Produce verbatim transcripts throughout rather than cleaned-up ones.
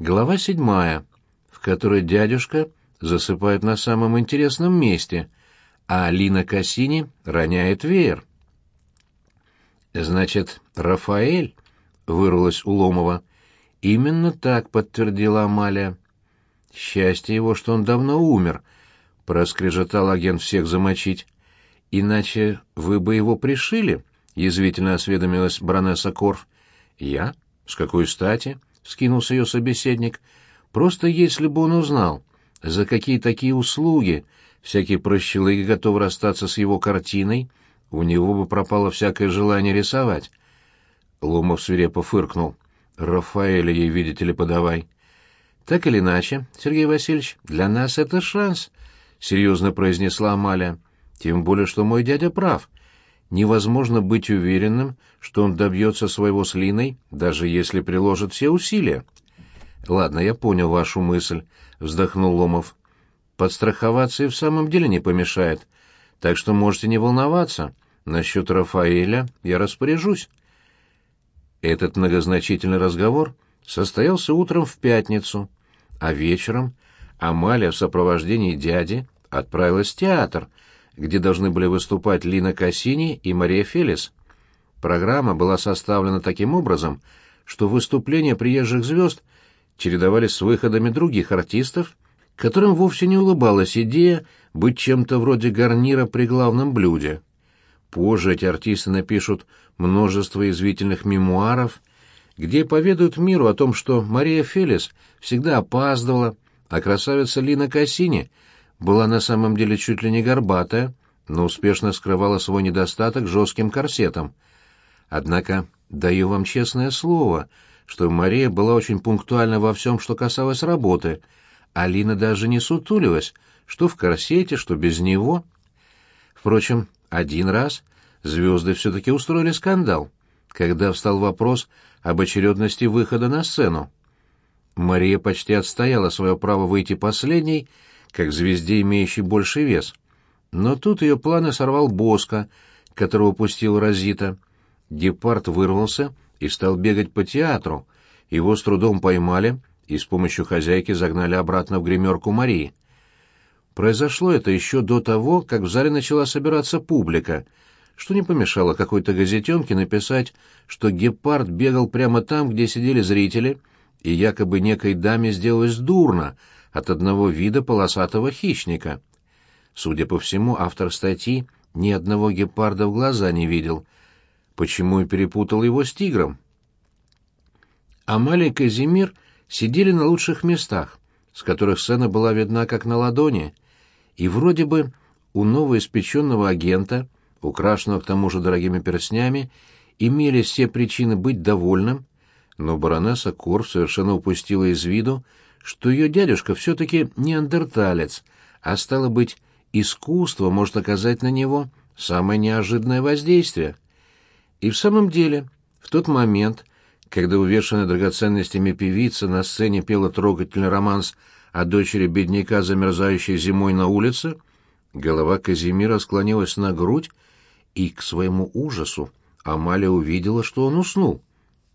Глава седьмая, в которой дядюшка засыпает на самом интересном месте, а Лина Кассини роняет веер. «Значит, Рафаэль?» — вырвалось у Ломова. «Именно так», — подтвердила Амалия. «Счастье его, что он давно умер», — проскрежетал агент всех замочить. «Иначе вы бы его пришили?» — язвительно осведомилась баронесса Корф. «Я? С какой стати?» — вскинулся ее собеседник. «Просто если бы он узнал, за какие такие услуги всякий прощелыга готов расстаться с его картиной, у него бы пропало всякое желание рисовать». Ломов свирепо фыркнул. «Рафаэля ей, видите ли, подавай». «Так или иначе, Сергей Васильевич, для нас это шанс», — серьезно произнесла Амалия. «Тем более, что мой дядя прав. Невозможно быть уверенным, что он добьется своего с Линой, даже если приложит все усилия». «Ладно, я понял вашу мысль», — вздохнул Ломов. «Подстраховаться и в самом деле не помешает, так что можете не волноваться. Насчет Рафаэля я распоряжусь». Этот многозначительный разговор состоялся утром в пятницу, а вечером Амалия в сопровождении дяди отправилась в театр, где должны были выступать Лина Кассини и Мария Фелис. Программа была составлена таким образом, что выступления приезжих звезд чередовались с выходами других артистов, которым вовсе не улыбалась идея быть чем-то вроде гарнира при главном блюде. Позже эти артисты напишут множество язвительных мемуаров, где поведают миру о том, что Мария Фелис всегда опаздывала, а красавица Лина Кассини была на самом деле чуть ли не горбатая, но успешно скрывала свой недостаток жестким корсетом. Однако, даю вам честное слово, что Мария была очень пунктуальна во всем, что касалось работы, а Лина даже не сутулилась, что в корсете, что без него. Впрочем, один раз звезды все-таки устроили скандал, когда встал вопрос об очередности выхода на сцену. Мария почти отстояла свое право выйти последней, как звезде, имеющей больший вес. Но тут ее планы сорвал Боско, которого пустил Розита. Гепард вырвался и стал бегать по театру. Его с трудом поймали и с помощью хозяйки загнали обратно в гримерку Марии. Произошло это еще до того, как в зале начала собираться публика, что не помешало какой-то газетенке написать, что Гепард бегал прямо там, где сидели зрители, и якобы некой даме сделалось дурно от одного вида полосатого хищника. Судя по всему, автор статьи ни одного гепарда в глаза не видел, почему и перепутал его с тигром. Амалия и Казимир сидели на лучших местах, с которых сцена была видна как на ладони, и вроде бы у новоиспеченного агента, украшенного к тому же дорогими перстнями, имелись все причины быть довольным, но баронесса Корф совершенно упустила из виду, что ее дядюшка все-таки неандерталец, а стало быть, искусство может оказать на него самое неожиданное воздействие. И в самом деле, в тот момент, когда увешанная драгоценностями певица на сцене пела трогательный романс о дочери бедняка, замерзающей зимой на улице, голова Казимира склонилась на грудь, и, к своему ужасу, Амалия увидела, что он уснул.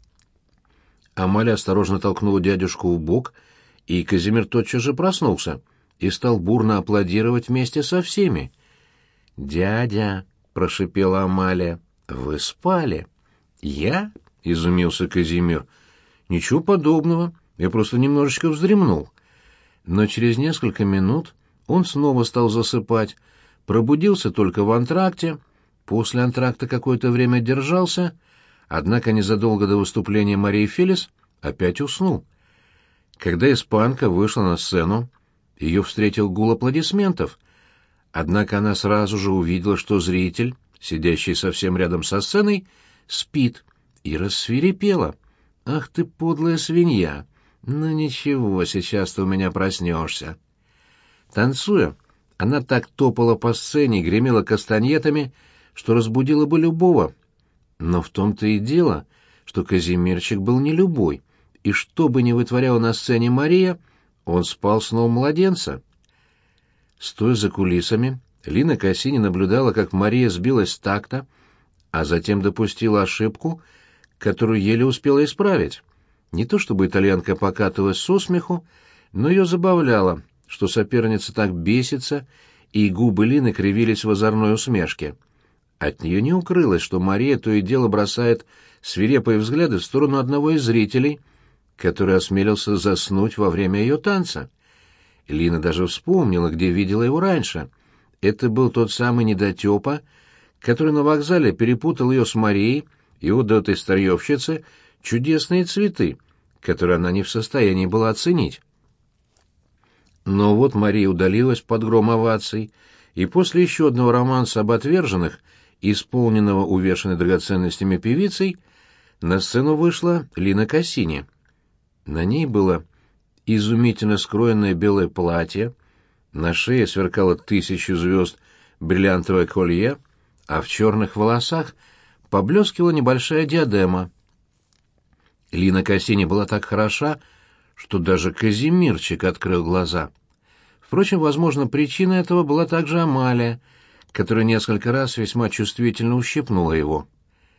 Амалия осторожно толкнула дядюшку в бок, и Казимир тотчас же проснулся и стал бурно аплодировать вместе со всеми. «Дядя», — прошипела Амалия, — «вы спали?» «Я?» — изумился Казимир. «Ничего подобного, я просто немножечко вздремнул». Но через несколько минут он снова стал засыпать, пробудился только в антракте, после антракта какое-то время держался, однако незадолго до выступления Марии Фелис опять уснул. Когда испанка вышла на сцену, ее встретил гул аплодисментов, однако она сразу же увидела, что зритель, сидящий совсем рядом со сценой, спит, и рассвирепела. «Ах ты, подлая свинья! Ну ничего, сейчас ты у меня проснешься». Танцуя, она так топала по сцене и гремела кастаньетами, что разбудила бы любого. Но в том-то и дело, что Казимирчик был не любой, и что бы ни вытворяла на сцене Мария, он спал сном младенца. Стоя за кулисами, Лина Кассини наблюдала, как Мария сбилась с такта, а затем допустила ошибку, которую еле успела исправить. Не то чтобы итальянка покатывалась со смеху, но ее забавляло, что соперница так бесится, и губы Лины кривились в озорной усмешке. От нее не укрылось, что Мария то и дело бросает свирепые взгляды в сторону одного из зрителей, который осмелился заснуть во время ее танца. Лина даже вспомнила, где видела его раньше. Это был тот самый недотепа, который на вокзале перепутал ее с Марией и отдал этой старьевщице чудесные цветы, которые она не в состоянии была оценить. Но вот Мария удалилась под гром оваций, и после еще одного романса об отверженных, исполненного увешанной драгоценностями певицей, на сцену вышла Лина Кассини. На ней было изумительно скроенное белое платье, на шее сверкало тысячу звезд бриллиантовое колье, а в черных волосах поблескивала небольшая диадема. Лина Кассини была так хороша, что даже Казимирчик открыл глаза. Впрочем, возможно, причиной этого была также Амалия, которая несколько раз весьма чувствительно ущипнула его.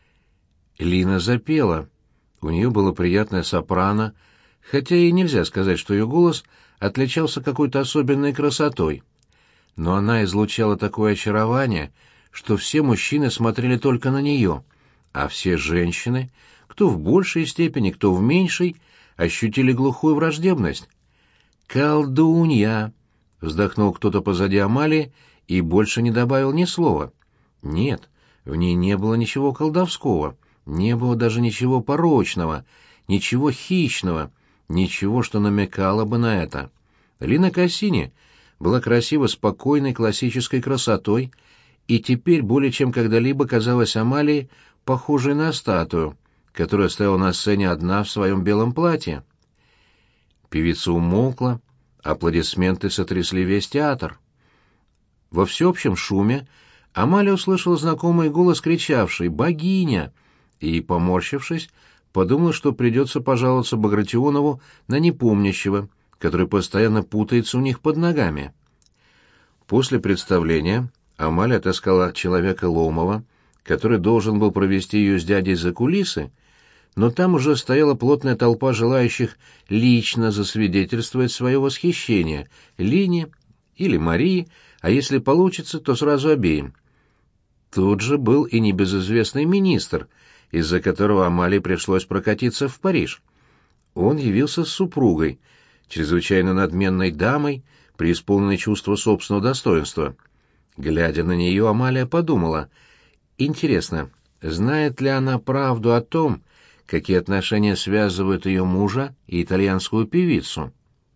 Лина запела. У нее было приятное сопрано, хотя и нельзя сказать, что ее голос отличался какой-то особенной красотой. Но она излучала такое очарование, что все мужчины смотрели только на нее, а все женщины, кто в большей степени, кто в меньшей, ощутили глухую враждебность. «Колдунья!» — вздохнул кто-то позади Амалии и больше не добавил ни слова. Нет, в ней не было ничего колдовского, не было даже ничего порочного, ничего хищного, ничего, что намекало бы на это. Лина Кассини была красива спокойной классической красотой, и теперь более чем когда-либо казалась Амалии похожей на статую, которая стояла на сцене одна в своем белом платье. Певица умолкла, аплодисменты сотрясли весь театр. Во всеобщем шуме Амалия услышала знакомый голос, кричавший «Богиня!» и, поморщившись, подумала, что придется пожаловаться Багратионову на непомнящего, который постоянно путается у них под ногами. После представления Амалия отыскала человека Ломова, который должен был провести ее с дядей за кулисы, но там уже стояла плотная толпа желающих лично засвидетельствовать свое восхищение Лине или Марии, а если получится, то сразу обеим. Тут же был и небезызвестный министр, из-за которого Амалии пришлось прокатиться в Париж. Он явился с супругой, чрезвычайно надменной дамой, преисполненной чувства собственного достоинства. Глядя на нее, Амалия подумала, интересно, знает ли она правду о том, какие отношения связывают ее мужа и итальянскую певицу?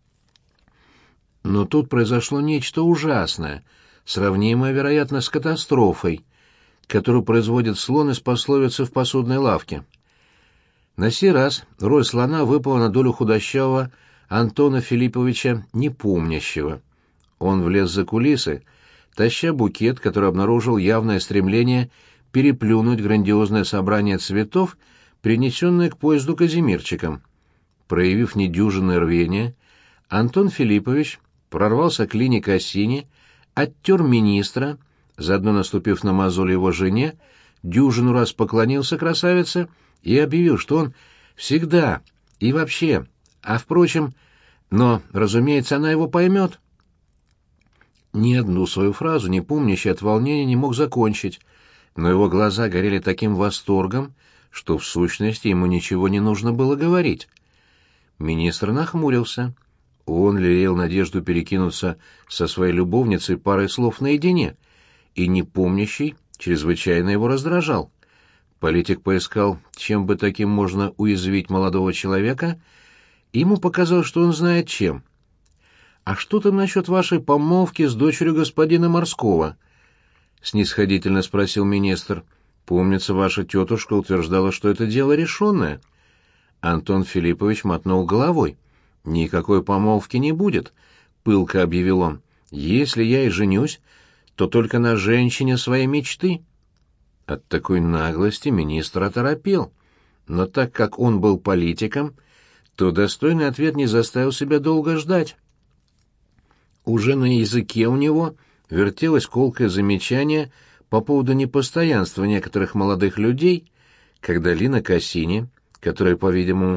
Но тут произошло нечто ужасное, сравнимое, вероятно, с катастрофой, которую производит слон из пословицы в посудной лавке. На сей раз роль слона выпала на долю худощавого Антона Филипповича Непомнящего. Он влез за кулисы, таща букет, который обнаружил явное стремление переплюнуть грандиозное собрание цветов, принесенное к поезду Казимирчиком. Проявив недюжинное рвение, Антон Филиппович прорвался к Лине Кассини, оттер министра, заодно наступив на мозоль его жене, дюжину раз поклонился красавице и объявил, что он всегда и вообще, а впрочем, но, разумеется, она его поймет. Ни одну свою фразу Непомнящий от волнения не мог закончить, но его глаза горели таким восторгом, что в сущности ему ничего не нужно было говорить. Министр нахмурился. Он лелеял надежду перекинуться со своей любовницей парой слов наедине, и Непомнящий чрезвычайно его раздражал. Политик поискал, чем бы таким можно уязвить молодого человека, и ему показалось, что он знает чем. «А что там насчет вашей помолвки с дочерью господина Морского?» — снисходительно спросил министр. «Помнится, ваша тетушка утверждала, что это дело решенное». Антон Филиппович мотнул головой. «Никакой помолвки не будет», — пылко объявил он. «Если я и женюсь, то только на женщине своей мечты». От такой наглости министр оторопел. Но так как он был политиком, то достойный ответ не заставил себя долго ждать. Уже на языке у него вертелось колкое замечание по поводу непостоянства некоторых молодых людей, когда Лина Кассини, которая, по-видимому,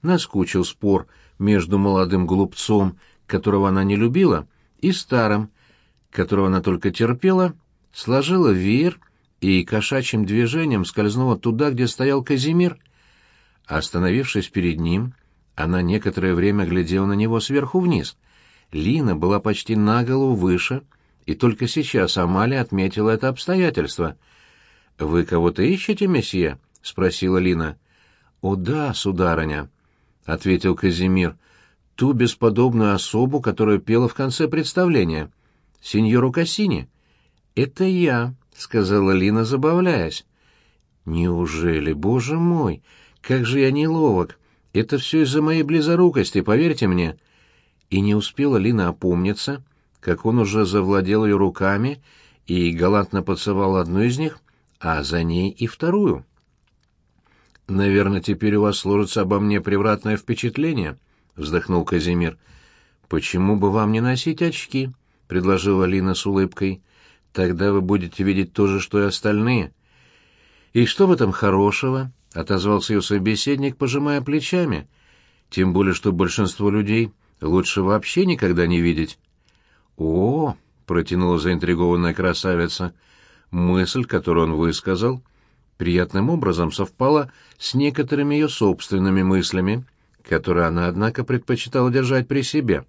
наскучил спор между молодым глупцом, которого она не любила, и старым, которого она только терпела, сложила веер и кошачьим движением скользнула туда, где стоял Казимир. Остановившись перед ним, она некоторое время глядела на него сверху вниз. Лина была почти на голову выше, и только сейчас Амалия отметила это обстоятельство. «Вы кого-то ищете, месье?» — спросила Лина. «О да, сударыня», — ответил Казимир, — «ту бесподобную особу, которая пела в конце представления, сеньору Кассини». «Это я», — сказала Лина, забавляясь. «Неужели, боже мой, как же я неловок! Это все из-за моей близорукости, поверьте мне». И не успела Лина опомниться, как он уже завладел ее руками и галантно поцеловал одну из них, а за ней и вторую. «Наверное, теперь у вас сложится обо мне превратное впечатление», — вздохнул Казимир. «Почему бы вам не носить очки?» — предложила Лина с улыбкой. «Тогда вы будете видеть то же, что и остальные». «И что в этом хорошего?» — отозвался ее собеседник, пожимая плечами. «Тем более, что большинство людей лучше вообще никогда не видеть». «О!» — протянула заинтригованная красавица. Мысль, которую он высказал, приятным образом совпала с некоторыми ее собственными мыслями, которые она, однако, предпочитала держать при себе.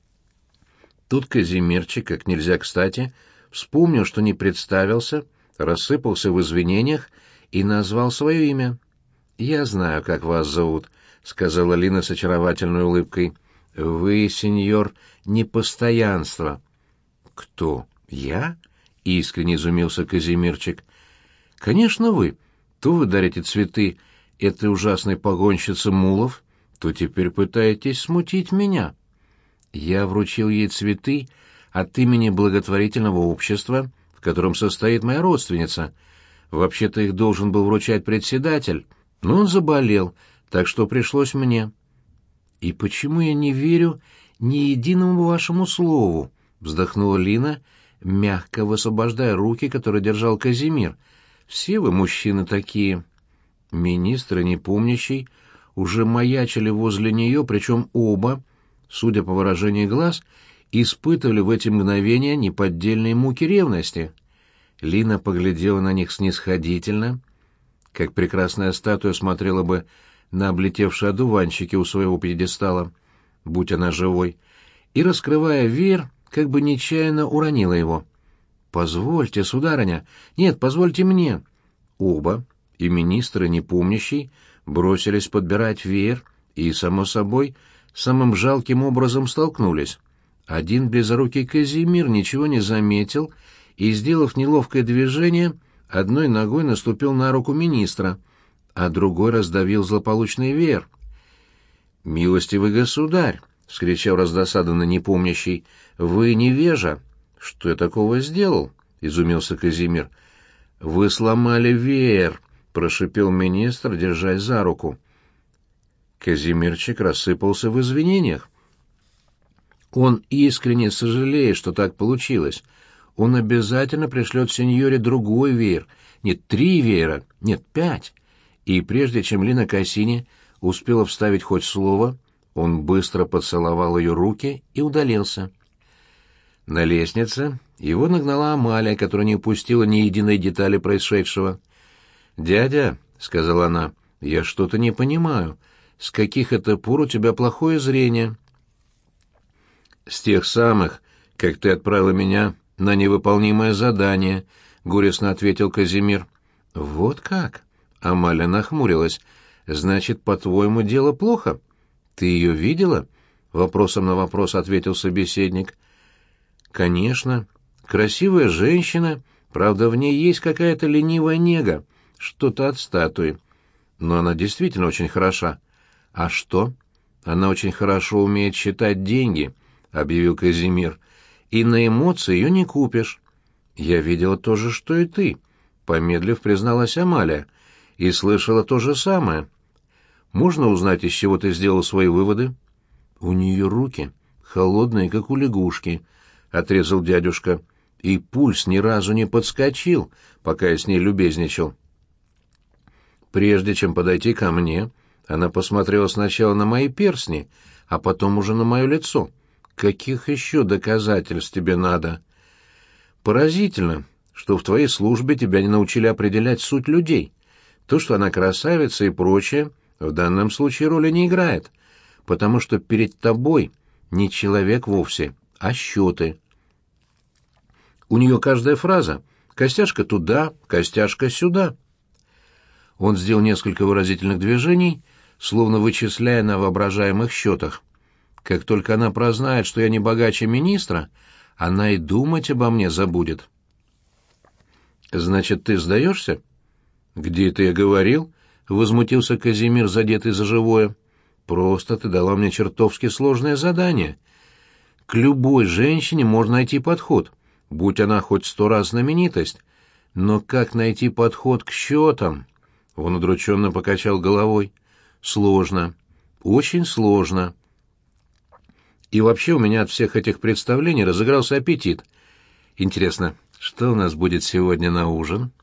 Тут Казимирчик, как нельзя кстати, вспомнил, что не представился, рассыпался в извинениях и назвал свое имя. «Я знаю, как вас зовут», — сказала Лина с очаровательной улыбкой. «Вы, сеньор, непостоянство». «Кто? Я?» — искренне изумился Казимирчик. «Конечно, вы. То вы дарите цветы этой ужасной погонщице мулов, то теперь пытаетесь смутить меня. Я вручил ей цветы от имени благотворительного общества, в котором состоит моя родственница. Вообще-то их должен был вручать председатель, но он заболел, так что пришлось мне». «И почему я не верю ни единому вашему слову?» — вздохнула Лина, мягко высвобождая руки, которые держал Казимир. «Все вы мужчины такие». Министр и непомнящий уже маячили возле нее, причем оба, судя по выражению глаз, испытывали в эти мгновения неподдельные муки ревности. Лина поглядела на них снисходительно, как прекрасная статуя смотрела бы на облетевшие одуванчики у своего пьедестала, будь она живой, и, раскрывая веер, как бы нечаянно уронила его. «Позвольте, сударыня! Нет, позвольте мне!» Оба, и министр, и непомнящий, бросились подбирать веер и, само собой, самым жалким образом столкнулись. Один близорукий Казимир ничего не заметил и, сделав неловкое движение, одной ногой наступил на руку министра, а другой раздавил злополучный веер. «Милостивый государь!» — вскричал раздосадованно непомнящий. «Вы невежа!» «Что я такого сделал?» — изумился Казимир. «Вы сломали веер!» — прошипел министр, держась за руку. Казимирчик рассыпался в извинениях. Он искренне сожалеет, что так получилось. Он обязательно пришлет сеньоре другой веер. Нет, три веера, нет, пять. И прежде чем Лина Кассини успела вставить хоть слово, он быстро поцеловал ее руки и удалился. На лестнице его нагнала Амалия, которая не упустила ни единой детали происшедшего. «Дядя», — сказала она, — «я что-то не понимаю. С каких это пор у тебя плохое зрение?» «С тех самых, как ты отправила меня на невыполнимое задание», — горестно ответил Казимир. «Вот как?» — Амалия нахмурилась. «Значит, по-твоему, дело плохо? Ты ее видела?» — вопросом на вопрос ответил собеседник. «Конечно. Красивая женщина, правда, в ней есть какая-то ленивая нега, что-то от статуи. Но она действительно очень хороша». «А что?» «Она очень хорошо умеет считать деньги», — объявил Казимир. «И на эмоции ее не купишь». «Я видела то же, что и ты», — помедлив призналась Амалия, — «и слышала то же самое. Можно узнать, из чего ты сделал свои выводы?» «У нее руки холодные, как у лягушки», — отрезал дядюшка, — «и пульс ни разу не подскочил, пока я с ней любезничал». Прежде чем подойти ко мне, Она посмотрела сначала на мои перстни, а потом уже на мое лицо. Каких еще доказательств тебе надо? Поразительно, что в твоей службе тебя не научили определять суть людей. То, что она красавица и прочее, в данном случае роли не играет, потому что перед тобой не человек вовсе, а счеты. У нее каждая фраза — костяшка туда, костяшка сюда. Он сделал несколько выразительных движений, словно вычисляя на воображаемых счетах. Как только она прознает, что я не богаче министра, она и думать обо мне забудет. «Значит, ты сдаешься?» «Где это я говорил?» — возмутился Казимир, задетый за живое. «Просто ты дала мне чертовски сложное задание. К любой женщине можно найти подход, будь она хоть сто раз знаменитость. Но как найти подход к счетам?» Он удрученно покачал головой. «Сложно. Очень сложно. И вообще у меня от всех этих представлений разыгрался аппетит. Интересно, что у нас будет сегодня на ужин?»